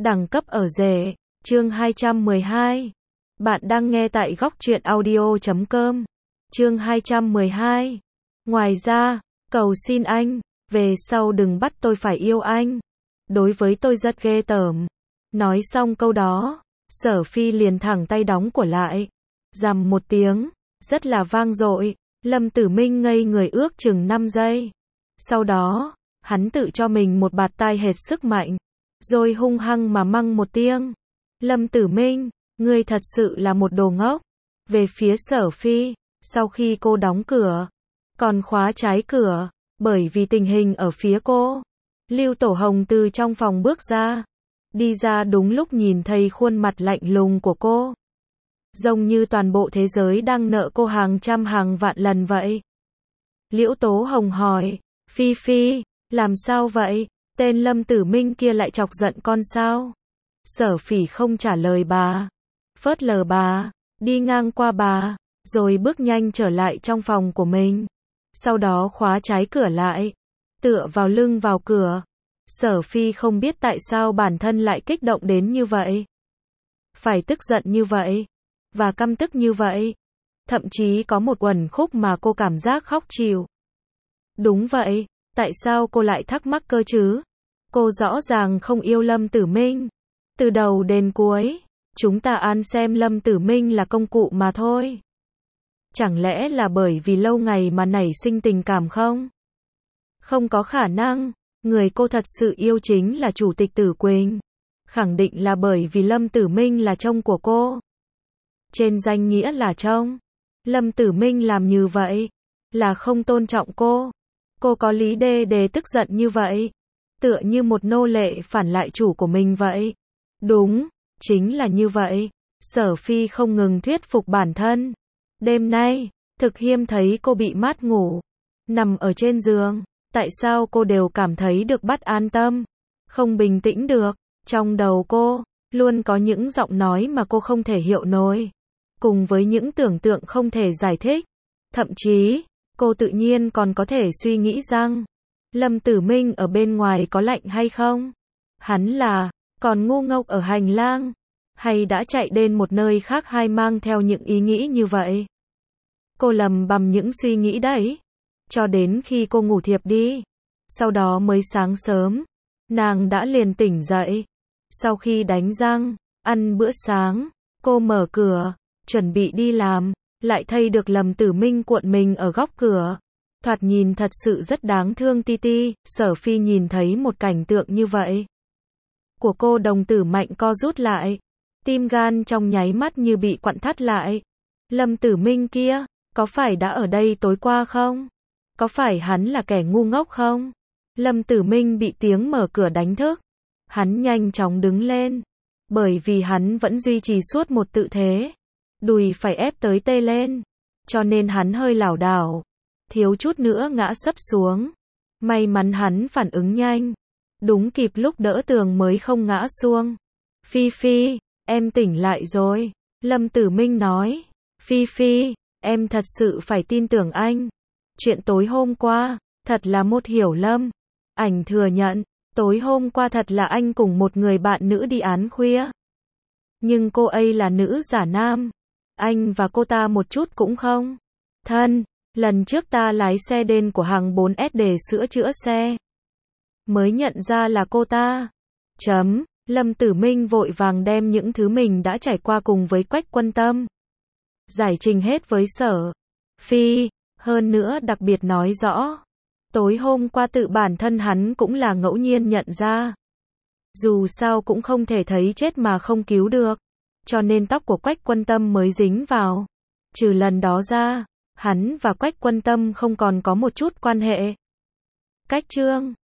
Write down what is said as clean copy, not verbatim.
Đẳng cấp ở rể, chương 212. Bạn đang nghe tại góc truyện audio.com. Chương 212. Ngoài ra, cầu xin anh, về sau đừng bắt tôi phải yêu anh. Đối với tôi rất ghê tởm. Nói xong câu đó, Sở Phi liền thẳng tay đóng của lại. Rầm một tiếng, rất là vang dội. Lâm Tử Minh ngây người ước chừng 5 giây. Sau đó, hắn tự cho mình một bạt tai hết sức mạnh, rồi hung hăng mà mắng một tiếng. Lâm Tử Minh, ngươi thật sự là một đồ ngốc. Về phía Sở Phi, sau khi cô đóng cửa, còn khóa trái cửa, bởi vì tình hình ở phía cô. Lưu Tổ Hồng từ trong phòng bước ra, đi ra đúng lúc nhìn thấy khuôn mặt lạnh lùng của cô. Giống như toàn bộ thế giới đang nợ cô hàng trăm hàng vạn lần vậy. Liễu Tố Hồng hỏi, Phi Phi, làm sao vậy? Tên Lâm Tử Minh kia lại chọc giận con sao? Sở Phỉ không trả lời bà, phớt lờ bà, đi ngang qua bà, rồi bước nhanh trở lại trong phòng của mình. Sau đó khóa trái cửa lại, tựa vào lưng vào cửa. Sở Phi không biết tại sao bản thân lại kích động đến như vậy. Phải tức giận như vậy, và căm tức như vậy. Thậm chí có một uẩn khúc mà cô cảm giác khóc chịu. Đúng vậy, tại sao cô lại thắc mắc cơ chứ? Cô rõ ràng không yêu Lâm Tử Minh. Từ đầu đến cuối, chúng ta an xem Lâm Tử Minh là công cụ mà thôi. Chẳng lẽ là bởi vì lâu ngày mà nảy sinh tình cảm không? Không có khả năng, người cô thật sự yêu chính là Chủ tịch Tử Quỳnh. Khẳng định là bởi vì Lâm Tử Minh là chồng của cô. Trên danh nghĩa là chồng. Lâm Tử Minh làm như vậy, là không tôn trọng cô. Cô có lý để tức giận như vậy. Tựa như một nô lệ phản lại chủ của mình vậy. Đúng, chính là như vậy. Sở Phi không ngừng thuyết phục bản thân. Đêm nay, thực hiếm thấy cô bị mát ngủ. Nằm ở trên giường, tại sao cô đều cảm thấy được bất an tâm. Không bình tĩnh được. Trong đầu cô, luôn có những giọng nói mà cô không thể hiểu nổi. Cùng với những tưởng tượng không thể giải thích. Thậm chí, cô tự nhiên còn có thể suy nghĩ rằng Lâm Tử Minh ở bên ngoài có lạnh hay không? Hắn là còn ngu ngốc ở hành lang, hay đã chạy đến một nơi khác hay mang theo những ý nghĩ như vậy? Cô lầm bầm những suy nghĩ đấy, cho đến khi cô ngủ thiệp đi. Sau đó mới sáng sớm, nàng đã liền tỉnh dậy. Sau khi đánh răng, ăn bữa sáng, cô mở cửa, chuẩn bị đi làm, lại thấy được Lâm Tử Minh cuộn mình ở góc cửa. Thoạt nhìn thật sự rất đáng thương ti ti. Sở Phi nhìn thấy một cảnh tượng như vậy của cô, đồng tử mạnh co rút lại. Tim gan trong nháy mắt như bị quặn thắt lại. Lâm Tử Minh kia, có phải đã ở đây tối qua không? Có phải hắn là kẻ ngu ngốc không? Lâm Tử Minh bị tiếng mở cửa đánh thức. Hắn nhanh chóng đứng lên. Bởi vì hắn vẫn duy trì suốt một tự thế. Đùi phải ép tới tê lên. Cho nên hắn hơi lảo đảo. Thiếu chút nữa ngã sấp xuống. May mắn hắn phản ứng nhanh. Đúng kịp lúc đỡ tường mới không ngã xuống. Phi Phi, em tỉnh lại rồi. Lâm Tử Minh nói. Phi Phi, em thật sự phải tin tưởng anh. Chuyện tối hôm qua, thật là một hiểu lầm. Ảnh thừa nhận, tối hôm qua thật là anh cùng một người bạn nữ đi án khuya. Nhưng cô ấy là nữ giả nam. Anh và cô ta một chút cũng không thân. Lần trước ta lái xe đến của hàng 4S để sửa chữa xe, mới nhận ra là cô ta. Lâm Tử Minh vội vàng đem những thứ mình đã trải qua cùng với Quách Quân Tâm giải trình hết với Sở Phi, hơn nữa đặc biệt nói rõ. Tối hôm qua tự bản thân hắn cũng là ngẫu nhiên nhận ra. Dù sao cũng không thể thấy chết mà không cứu được. Cho nên tóc của Quách Quân Tâm mới dính vào. Trừ lần đó ra, hắn và Quách Quân Tâm không còn có một chút quan hệ. Cách chương